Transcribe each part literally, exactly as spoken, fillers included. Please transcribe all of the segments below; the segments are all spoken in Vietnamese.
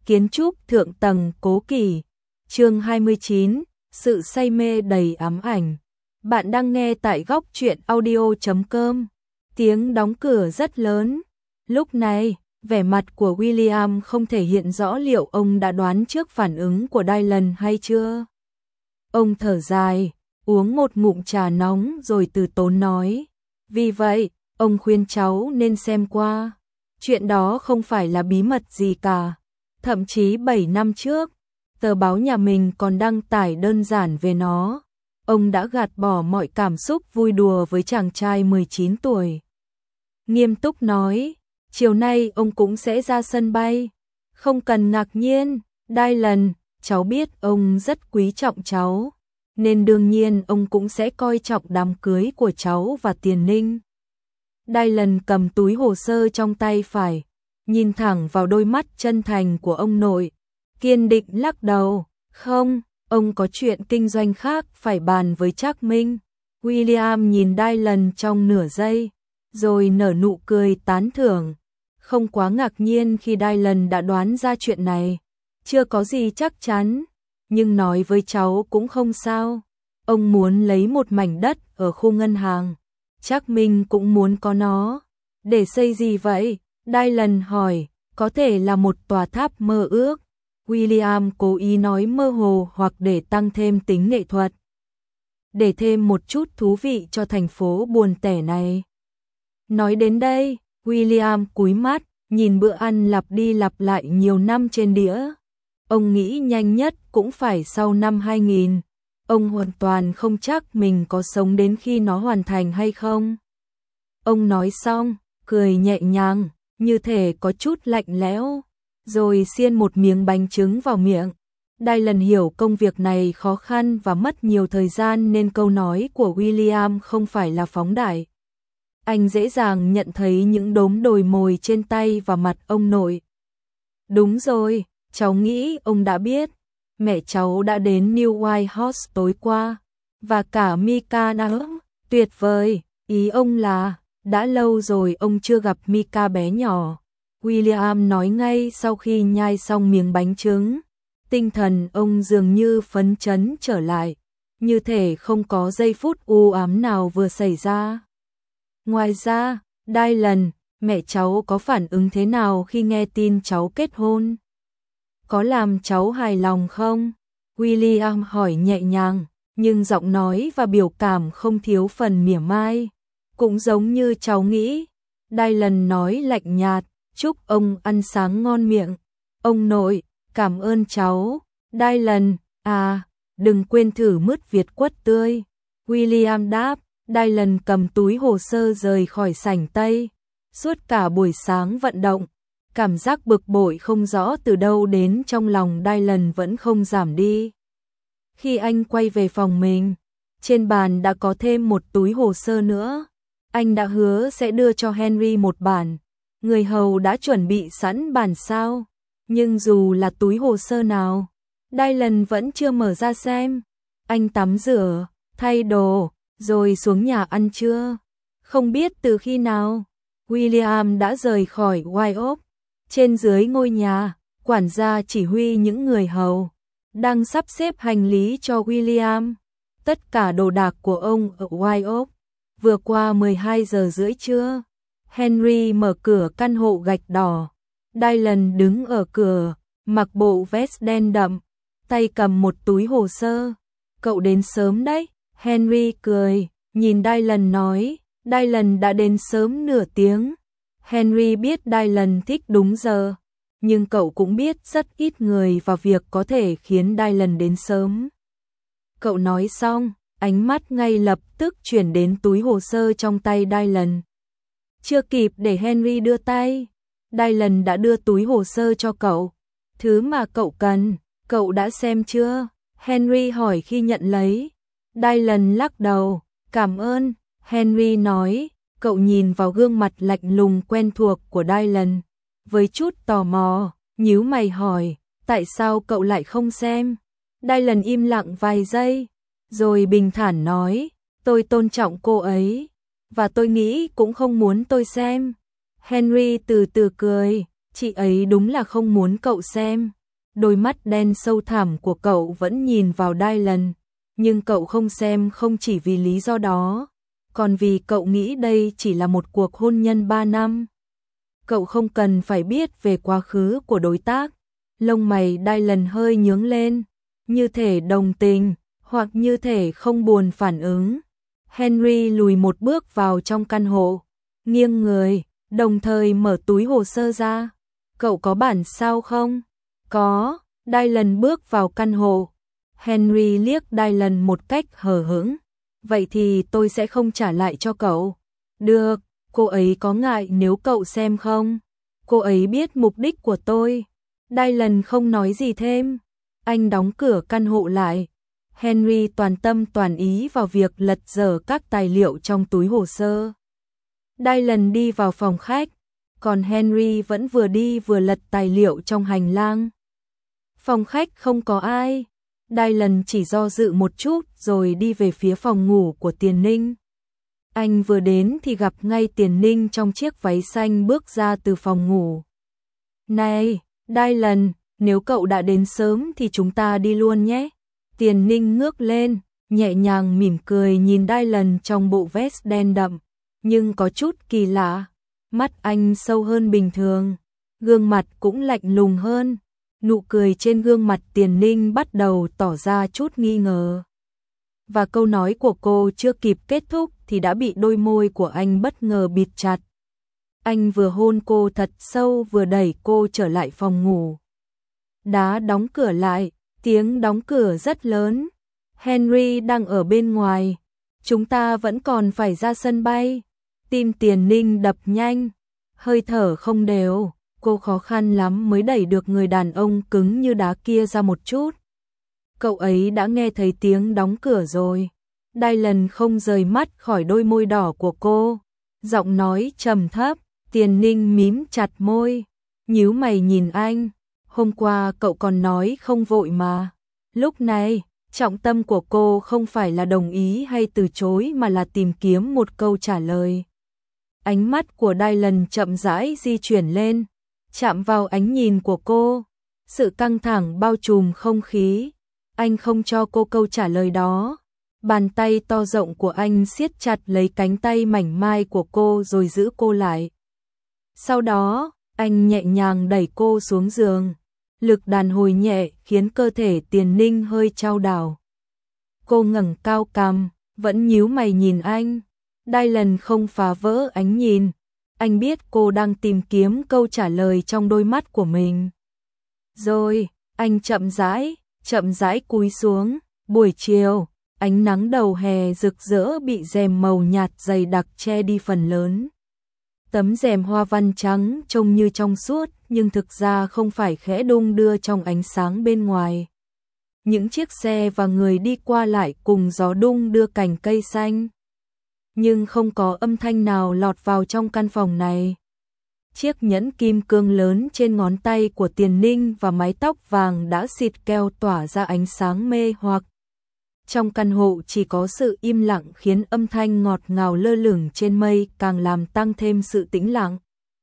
kiến trúc thượng tầng cố kỳ. Chương hai mươi chín, sự say mê đầy ám ảnh. Bạn đang nghe tại góc truyện audio chấm com. Tiếng đóng cửa rất lớn. Lúc này, vẻ mặt của William không thể hiện rõ liệu ông đã đoán trước phản ứng của Dylan hay chưa. Ông thở dài, uống một ngụm trà nóng rồi từ tốn nói. Vì vậy, ông khuyên cháu nên xem qua. Chuyện đó không phải là bí mật gì cả. Thậm chí bảy năm trước, tờ báo nhà mình còn đăng tải đơn giản về nó. Ông đã gạt bỏ mọi cảm xúc vui đùa với chàng trai mười chín tuổi. Nghiêm túc nói, chiều nay ông cũng sẽ ra sân bay. Không cần ngạc nhiên, Dylan, cháu biết ông rất quý trọng cháu. Nên đương nhiên ông cũng sẽ coi trọng đám cưới của cháu và Tiền Ninh. Dylan cầm túi hồ sơ trong tay phải, nhìn thẳng vào đôi mắt chân thành của ông nội, kiên định lắc đầu, không, ông có chuyện kinh doanh khác phải bàn với Trác Minh. William nhìn Dylan trong nửa giây, rồi nở nụ cười tán thưởng, không quá ngạc nhiên khi Dylan đã đoán ra chuyện này, chưa có gì chắc chắn, nhưng nói với cháu cũng không sao, ông muốn lấy một mảnh đất ở khu ngân hàng. Trác Minh cũng muốn có nó. Để xây gì vậy? Dylan hỏi, có thể là một tòa tháp mơ ước. William cố ý nói mơ hồ hoặc để tăng thêm tính nghệ thuật. Để thêm một chút thú vị cho thành phố buồn tẻ này. Nói đến đây, William cúi mắt, nhìn bữa ăn lặp đi lặp lại nhiều năm trên đĩa. Ông nghĩ nhanh nhất cũng phải sau năm hai nghìn. Ông hoàn toàn không chắc mình có sống đến khi nó hoàn thành hay không. Ông nói xong, cười nhẹ nhàng, như thể có chút lạnh lẽo, rồi xiên một miếng bánh trứng vào miệng. Dylan hiểu công việc này khó khăn và mất nhiều thời gian nên câu nói của William không phải là phóng đại. Anh dễ dàng nhận thấy những đốm đồi mồi trên tay và mặt ông nội. Đúng rồi, cháu nghĩ ông đã biết. Mẹ cháu đã đến New White House tối qua, và cả Mika nữa, tuyệt vời, ý ông là, đã lâu rồi ông chưa gặp Mika bé nhỏ. William nói ngay sau khi nhai xong miếng bánh trứng, tinh thần ông dường như phấn chấn trở lại, như thể không có giây phút u ám nào vừa xảy ra. Ngoài ra, Dylan, mẹ cháu có phản ứng thế nào khi nghe tin cháu kết hôn? Có làm cháu hài lòng không? William hỏi nhẹ nhàng, nhưng giọng nói và biểu cảm không thiếu phần mỉa mai. Cũng giống như cháu nghĩ. Dylan nói lạnh nhạt, chúc ông ăn sáng ngon miệng. Ông nội, cảm ơn cháu. Dylan, à, đừng quên thử mứt Việt quất tươi. William đáp, Dylan cầm túi hồ sơ rời khỏi sảnh Tây. Suốt cả buổi sáng vận động, cảm giác bực bội không rõ từ đâu đến trong lòng Dylan vẫn không giảm đi. Khi anh quay về phòng mình, trên bàn đã có thêm một túi hồ sơ nữa. Anh đã hứa sẽ đưa cho Henry một bản. Người hầu đã chuẩn bị sẵn bản sao. Nhưng dù là túi hồ sơ nào, Dylan vẫn chưa mở ra xem. Anh tắm rửa, thay đồ, rồi xuống nhà ăn trưa. Không biết từ khi nào, William đã rời khỏi White Oak. Trên dưới ngôi nhà, quản gia chỉ huy những người hầu đang sắp xếp hành lý cho William. Tất cả đồ đạc của ông ở White Oak. Vừa qua mười hai giờ rưỡi trưa, Henry mở cửa căn hộ gạch đỏ. Dylan đứng ở cửa, mặc bộ vest đen đậm, tay cầm một túi hồ sơ. Cậu đến sớm đấy, Henry cười, nhìn Dylan nói, Dylan đã đến sớm nửa tiếng. Henry biết Dylan thích đúng giờ, nhưng cậu cũng biết rất ít người và việc có thể khiến Dylan đến sớm. Cậu nói xong, ánh mắt ngay lập tức chuyển đến túi hồ sơ trong tay Dylan. Chưa kịp để Henry đưa tay, Dylan đã đưa túi hồ sơ cho cậu. Thứ mà cậu cần, cậu đã xem chưa? Henry hỏi khi nhận lấy. Dylan lắc đầu, cảm ơn, Henry nói. Cậu nhìn vào gương mặt lạnh lùng quen thuộc của Dylan, với chút tò mò, nhíu mày hỏi, tại sao cậu lại không xem? Dylan im lặng vài giây, rồi bình thản nói, tôi tôn trọng cô ấy, và tôi nghĩ cũng không muốn tôi xem. Henry từ từ cười, Chị ấy đúng là không muốn cậu xem. Đôi mắt đen sâu thẳm của cậu vẫn nhìn vào Dylan, nhưng cậu không xem không chỉ vì lý do đó, còn vì cậu nghĩ đây chỉ là một cuộc hôn nhân ba năm. Cậu không cần phải biết về quá khứ của đối tác. Lông mày Dylan hơi nhướng lên, như thể đồng tình, hoặc như thể không buồn phản ứng. Henry lùi một bước vào trong căn hộ, nghiêng người, đồng thời mở túi hồ sơ ra. Cậu có bản sao không? Có. Dylan bước vào căn hộ. Henry liếc Dylan một cách hờ hững. Vậy thì tôi sẽ không trả lại cho cậu. Được, cô ấy có ngại nếu cậu xem không? Cô ấy biết mục đích của tôi. Dylan không nói gì thêm. Anh đóng cửa căn hộ lại. Henry toàn tâm toàn ý vào việc lật dở các tài liệu trong túi hồ sơ. Dylan đi vào phòng khách, còn Henry vẫn vừa đi vừa lật tài liệu trong hành lang. Phòng khách không có ai. Dylan chỉ do dự một chút rồi đi về phía phòng ngủ của Tiền Ninh. Anh vừa đến thì gặp ngay Tiền Ninh trong chiếc váy xanh bước ra từ phòng ngủ. Này, Dylan, nếu cậu đã đến sớm thì chúng ta đi luôn nhé. Tiền Ninh ngước lên, nhẹ nhàng mỉm cười nhìn Dylan trong bộ vest đen đậm, nhưng có chút kỳ lạ. Mắt anh sâu hơn bình thường, gương mặt cũng lạnh lùng hơn. Nụ cười trên gương mặt Tiền Ninh bắt đầu tỏ ra chút nghi ngờ. Và câu nói của cô chưa kịp kết thúc thì đã bị đôi môi của anh bất ngờ bịt chặt. Anh vừa hôn cô thật sâu vừa đẩy cô trở lại phòng ngủ. Đá đóng cửa lại, tiếng đóng cửa rất lớn. Henry đang ở bên ngoài. Chúng ta vẫn còn phải ra sân bay. Tim Tiền Ninh đập nhanh, hơi thở không đều. Cô khó khăn lắm mới đẩy được người đàn ông cứng như đá kia ra một chút. Cậu ấy đã nghe thấy tiếng đóng cửa rồi. Dylan không rời mắt khỏi đôi môi đỏ của cô. Giọng nói trầm thấp. Tiền Ninh mím chặt môi, nhíu mày nhìn anh. Hôm qua cậu còn nói không vội mà. Lúc này, trọng tâm của cô không phải là đồng ý hay từ chối mà là tìm kiếm một câu trả lời. Ánh mắt của Dylan chậm rãi di chuyển lên, chạm vào ánh nhìn của cô. Sự căng thẳng bao trùm không khí. Anh không cho cô câu trả lời đó. Bàn tay to rộng của anh siết chặt lấy cánh tay mảnh mai của cô rồi giữ cô lại. Sau đó, anh nhẹ nhàng đẩy cô xuống giường. Lực đàn hồi nhẹ khiến cơ thể Tiền Ninh hơi chao đảo. Cô ngẩng cao cằm, vẫn nhíu mày nhìn anh. Dylan không phá vỡ ánh nhìn. Anh biết cô đang tìm kiếm câu trả lời trong đôi mắt của mình. Rồi, anh chậm rãi, chậm rãi cúi xuống. Buổi chiều, ánh nắng đầu hè rực rỡ bị rèm màu nhạt dày đặc che đi phần lớn. Tấm rèm hoa văn trắng trông như trong suốt nhưng thực ra không phải khẽ đung đưa trong ánh sáng bên ngoài. Những chiếc xe và người đi qua lại cùng gió đung đưa cành cây xanh. Nhưng không có âm thanh nào lọt vào trong căn phòng này. Chiếc nhẫn kim cương lớn trên ngón tay của Tiền Ninh và mái tóc vàng đã xịt keo tỏa ra ánh sáng mê hoặc. Trong căn hộ chỉ có sự im lặng khiến âm thanh ngọt ngào lơ lửng trên mây càng làm tăng thêm sự tĩnh lặng.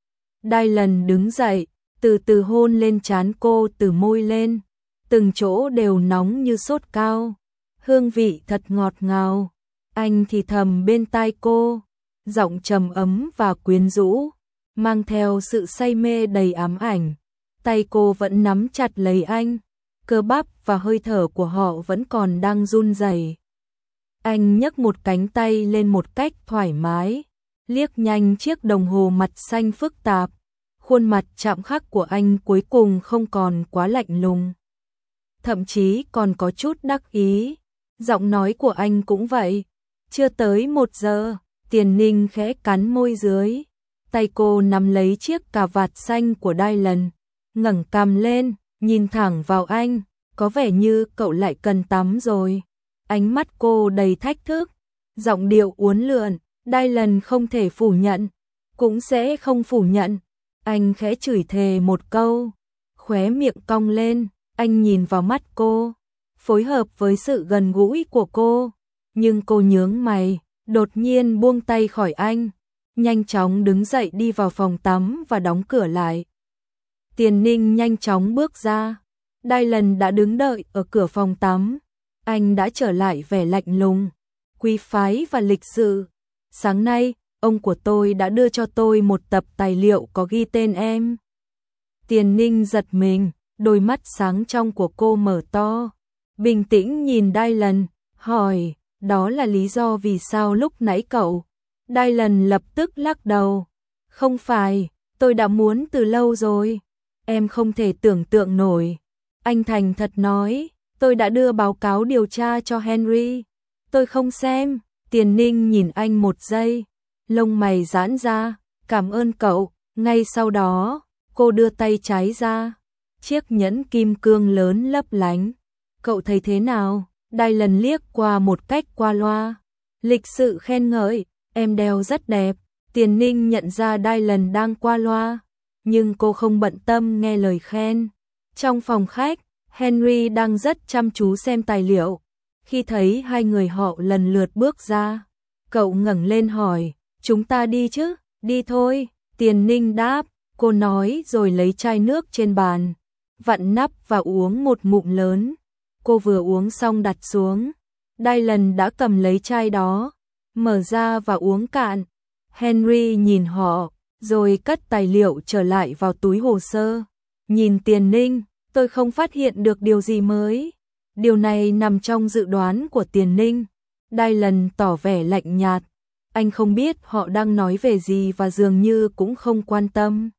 Dylan đứng dậy, từ từ hôn lên trán cô từ môi lên. Từng chỗ đều nóng như sốt cao. Hương vị thật ngọt ngào. Anh thì thầm bên tai cô, giọng trầm ấm và quyến rũ, mang theo sự say mê đầy ám ảnh. Tay cô vẫn nắm chặt lấy anh. Cơ bắp và hơi thở của họ vẫn còn đang run rẩy. Anh nhấc một cánh tay lên một cách thoải mái, liếc nhanh chiếc đồng hồ mặt xanh phức tạp. Khuôn mặt chạm khắc của anh cuối cùng không còn quá lạnh lùng. Thậm chí còn có chút đắc ý. Giọng nói của anh cũng vậy. Chưa tới một giờ, Tiền Ninh khẽ cắn môi dưới. Tay cô nắm lấy chiếc cà vạt xanh của Dylan, ngẩng cằm lên, nhìn thẳng vào anh, có vẻ như cậu lại cần tắm rồi. Ánh mắt cô đầy thách thức, giọng điệu uốn lượn. Dylan không thể phủ nhận, cũng sẽ không phủ nhận. Anh khẽ chửi thề một câu, khóe miệng cong lên. Anh nhìn vào mắt cô, phối hợp với sự gần gũi của cô. Nhưng cô nhướng mày, đột nhiên buông tay khỏi anh, nhanh chóng đứng dậy đi vào phòng tắm và đóng cửa lại. Tiền Ninh nhanh chóng bước ra. Dylan đã đứng đợi ở cửa phòng tắm. Anh đã trở lại vẻ lạnh lùng, quý phái và lịch sự. Sáng nay, ông của tôi đã đưa cho tôi một tập tài liệu có ghi tên em. Tiền Ninh giật mình, đôi mắt sáng trong của cô mở to. Bình tĩnh nhìn Dylan, hỏi, đó là lý do vì sao lúc nãy cậu? Dylan lập tức lắc đầu. Không phải, tôi đã muốn từ lâu rồi. Em không thể tưởng tượng nổi. Anh thành thật nói, tôi đã đưa báo cáo điều tra cho Henry. Tôi không xem. Tiền Ninh nhìn anh một giây, lông mày giãn ra, cảm ơn cậu. Ngay sau đó, cô đưa tay trái ra, chiếc nhẫn kim cương lớn lấp lánh. Cậu thấy thế nào? Dylan liếc qua một cách qua loa. Lịch sự khen ngợi, em đeo rất đẹp. Tiền Ninh nhận ra Dylan đang qua loa, nhưng cô không bận tâm nghe lời khen. Trong phòng khách, Henry đang rất chăm chú xem tài liệu. Khi thấy hai người họ lần lượt bước ra, cậu ngẩng lên hỏi, chúng ta đi chứ? Đi thôi. Tiền Ninh đáp, cô nói rồi lấy chai nước trên bàn, vặn nắp và uống một ngụm lớn. Cô vừa uống xong đặt xuống. Dylan đã cầm lấy chai đó, mở ra và uống cạn. Henry nhìn họ, rồi cất tài liệu trở lại vào túi hồ sơ. Nhìn Tiền Ninh, tôi không phát hiện được điều gì mới. Điều này nằm trong dự đoán của Tiền Ninh. Dylan tỏ vẻ lạnh nhạt. Anh không biết họ đang nói về gì và dường như cũng không quan tâm.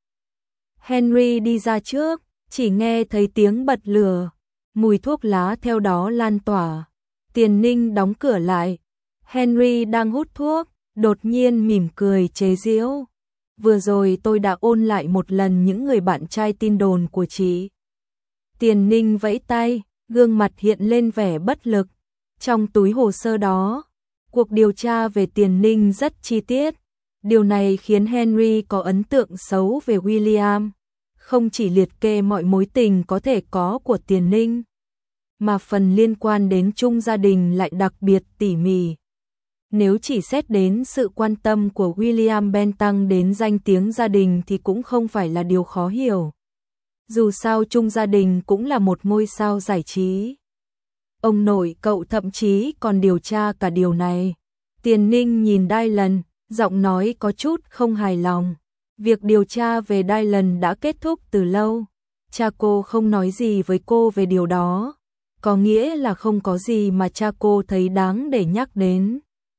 Henry đi ra trước, chỉ nghe thấy tiếng bật lửa. Mùi thuốc lá theo đó lan tỏa. Tiền Ninh đóng cửa lại. Henry đang hút thuốc, đột nhiên mỉm cười chế giễu. Vừa rồi tôi đã ôn lại một lần những người bạn trai tin đồn của chị. Tiền Ninh vẫy tay, gương mặt hiện lên vẻ bất lực. Trong túi hồ sơ đó, cuộc điều tra về Tiền Ninh rất chi tiết. Điều này khiến Henry có ấn tượng xấu về William. Không chỉ liệt kê mọi mối tình có thể có của Tiền Ninh, mà phần liên quan đến chung gia đình lại đặc biệt tỉ mỉ. Nếu chỉ xét đến sự quan tâm của William Benton đến danh tiếng gia đình thì cũng không phải là điều khó hiểu. Dù sao chung gia đình cũng là một ngôi sao giải trí. Ông nội cậu thậm chí còn điều tra cả điều này. Tiền Ninh nhìn Dylan, giọng nói có chút không hài lòng. Việc điều tra về Dylan đã kết thúc từ lâu. Cha cô không nói gì với cô về điều đó. Có nghĩa là không có gì mà cha cô thấy đáng để nhắc đến.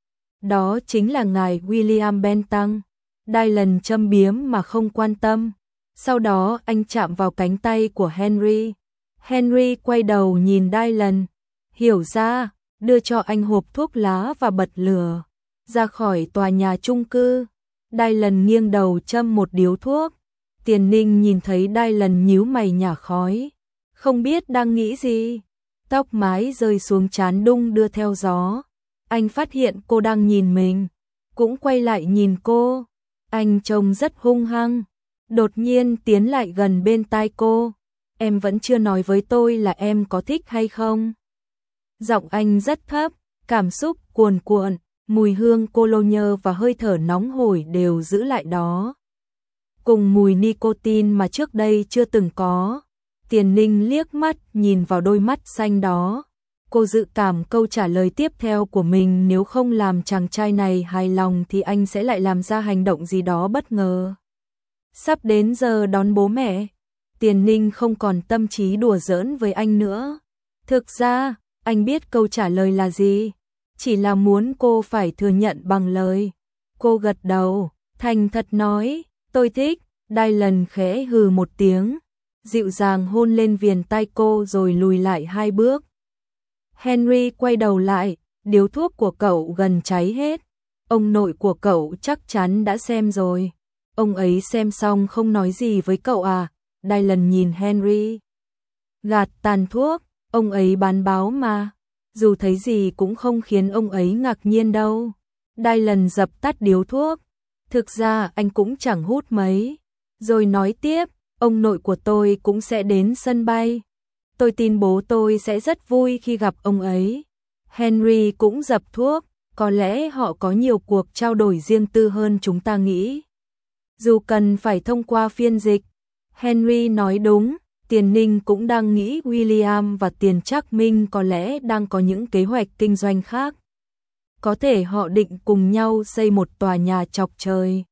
Đó chính là ngài William Benton. Dylan châm biếm mà không quan tâm. Sau đó anh chạm vào cánh tay của Henry. Henry quay đầu nhìn Dylan. Hiểu ra, đưa cho anh hộp thuốc lá và bật lửa. Ra khỏi tòa nhà chung cư. Dylan nghiêng đầu châm một điếu thuốc. Tiền Ninh nhìn thấy Dylan nhíu mày nhả khói. Không biết đang nghĩ gì. Tóc mái rơi xuống trán đung đưa theo gió. Anh phát hiện cô đang nhìn mình, cũng quay lại nhìn cô. Anh trông rất hung hăng, đột nhiên tiến lại gần bên tai cô. Em vẫn chưa nói với tôi là em có thích hay không? Giọng anh rất thấp, cảm xúc cuồn cuộn, mùi hương cologne và hơi thở nóng hổi đều giữ lại đó. Cùng mùi nicotine mà trước đây chưa từng có. Tiền Ninh liếc mắt nhìn vào đôi mắt xanh đó. Cô dự cảm câu trả lời tiếp theo của mình nếu không làm chàng trai này hài lòng thì anh sẽ lại làm ra hành động gì đó bất ngờ. Sắp đến giờ đón bố mẹ. Tiền Ninh không còn tâm trí đùa giỡn với anh nữa. Thực ra, anh biết câu trả lời là gì. Chỉ là muốn cô phải thừa nhận bằng lời. Cô gật đầu, thành thật nói, tôi thích. Dylan khẽ hừ một tiếng, dịu dàng hôn lên viền tai cô rồi lùi lại hai bước. Henry quay đầu lại, điếu thuốc của cậu gần cháy hết. Ông nội của cậu chắc chắn đã xem rồi. Ông ấy xem xong không nói gì với cậu à? Dylan nhìn Henry. Gạt tàn thuốc, ông ấy bán báo mà. Dù thấy gì cũng không khiến ông ấy ngạc nhiên đâu. Dylan dập tắt điếu thuốc. Thực ra anh cũng chẳng hút mấy. Rồi nói tiếp, ông nội của tôi cũng sẽ đến sân bay. Tôi tin bố tôi sẽ rất vui khi gặp ông ấy. Henry cũng dập thuốc, có lẽ họ có nhiều cuộc trao đổi riêng tư hơn chúng ta nghĩ. Dù cần phải thông qua phiên dịch, Henry nói đúng, Tiền Ninh cũng đang nghĩ William và Tiền Trác Minh có lẽ đang có những kế hoạch kinh doanh khác. Có thể họ định cùng nhau xây một tòa nhà chọc trời.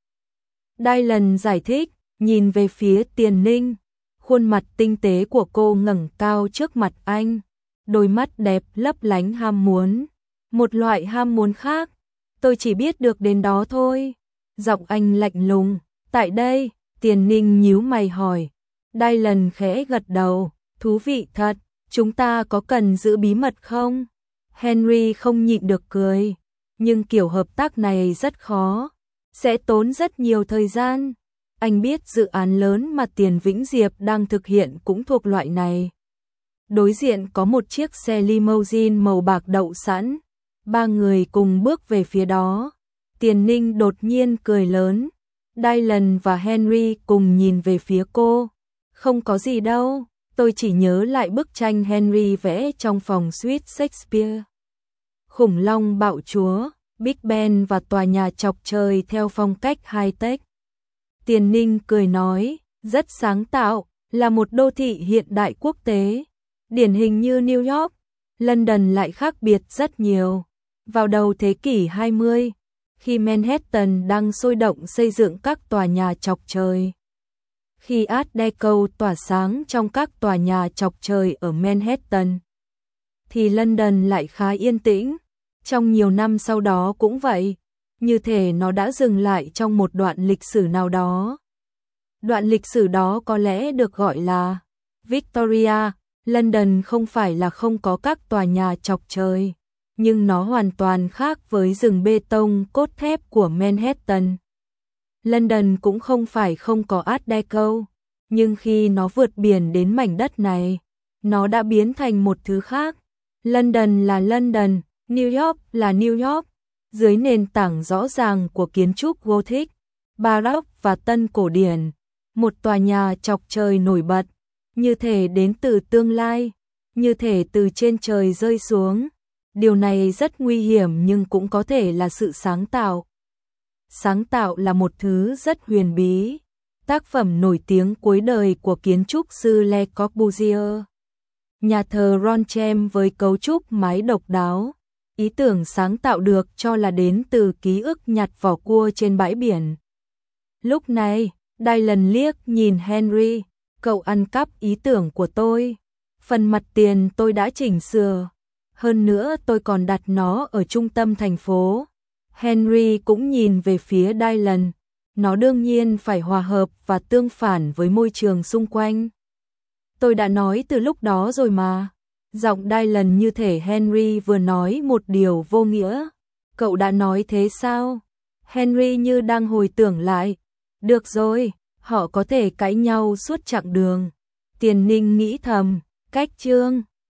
Dylan giải thích, nhìn về phía Tiền Ninh. Khuôn mặt tinh tế của cô ngẩng cao trước mặt anh. Đôi mắt đẹp lấp lánh ham muốn. Một loại ham muốn khác. Tôi chỉ biết được đến đó thôi. Giọng anh lạnh lùng. Tại đây, Tiền Ninh nhíu mày hỏi. Dylan khẽ gật đầu. Thú vị thật, chúng ta có cần giữ bí mật không? Henry không nhịn được cười. Nhưng kiểu hợp tác này rất khó. Sẽ tốn rất nhiều thời gian. Anh biết dự án lớn mà Tiền Vĩnh Diệp đang thực hiện cũng thuộc loại này. Đối diện có một chiếc xe limousine màu bạc đậu sẵn. Ba người cùng bước về phía đó. Tiền Ninh đột nhiên cười lớn. Dylan và Henry cùng nhìn về phía cô. Không có gì đâu, tôi chỉ nhớ lại bức tranh Henry vẽ trong phòng suite Shakespeare. Khủng long bạo chúa, Big Ben và tòa nhà chọc trời theo phong cách high-tech. Tiền Ninh cười nói, rất sáng tạo, là một đô thị hiện đại quốc tế. Điển hình như New York, London lại khác biệt rất nhiều. Vào đầu thế kỷ hai mươi, khi Manhattan đang sôi động xây dựng các tòa nhà chọc trời. Khi Art Deco tỏa sáng trong các tòa nhà chọc trời ở Manhattan, thì London lại khá yên tĩnh. Trong nhiều năm sau đó cũng vậy, như thể nó đã dừng lại trong một đoạn lịch sử nào đó. Đoạn lịch sử đó có lẽ được gọi là Victoria. London không phải là không có các tòa nhà chọc trời, nhưng nó hoàn toàn khác với rừng bê tông cốt thép của Manhattan. London cũng không phải không có Art Deco, nhưng khi nó vượt biển đến mảnh đất này, nó đã biến thành một thứ khác. London là London, New York là New York, dưới nền tảng rõ ràng của kiến trúc Gothic, Baroque và Tân cổ điển. Một tòa nhà chọc trời nổi bật, như thể đến từ tương lai, như thể từ trên trời rơi xuống. Điều này rất nguy hiểm nhưng cũng có thể là sự sáng tạo. Sáng tạo là một thứ rất huyền bí. Tác phẩm nổi tiếng cuối đời của kiến trúc sư Le Corbusier. Nhà thờ Ronchem với cấu trúc mái độc đáo. Ý tưởng sáng tạo được cho là đến từ ký ức nhặt vỏ cua trên bãi biển. Lúc này, Dylan liếc nhìn Henry. Cậu ăn cắp ý tưởng của tôi. Phần mặt tiền tôi đã chỉnh sửa. Hơn nữa tôi còn đặt nó ở trung tâm thành phố. Henry cũng nhìn về phía Dylan. Nó đương nhiên phải hòa hợp và tương phản với môi trường xung quanh. Tôi đã nói từ lúc đó rồi mà. Giọng Dylan như thể Henry vừa nói một điều vô nghĩa. Cậu đã nói thế sao? Henry như đang hồi tưởng lại. Được rồi, họ có thể cãi nhau suốt chặng đường. Tiền Ninh nghĩ thầm, cách chương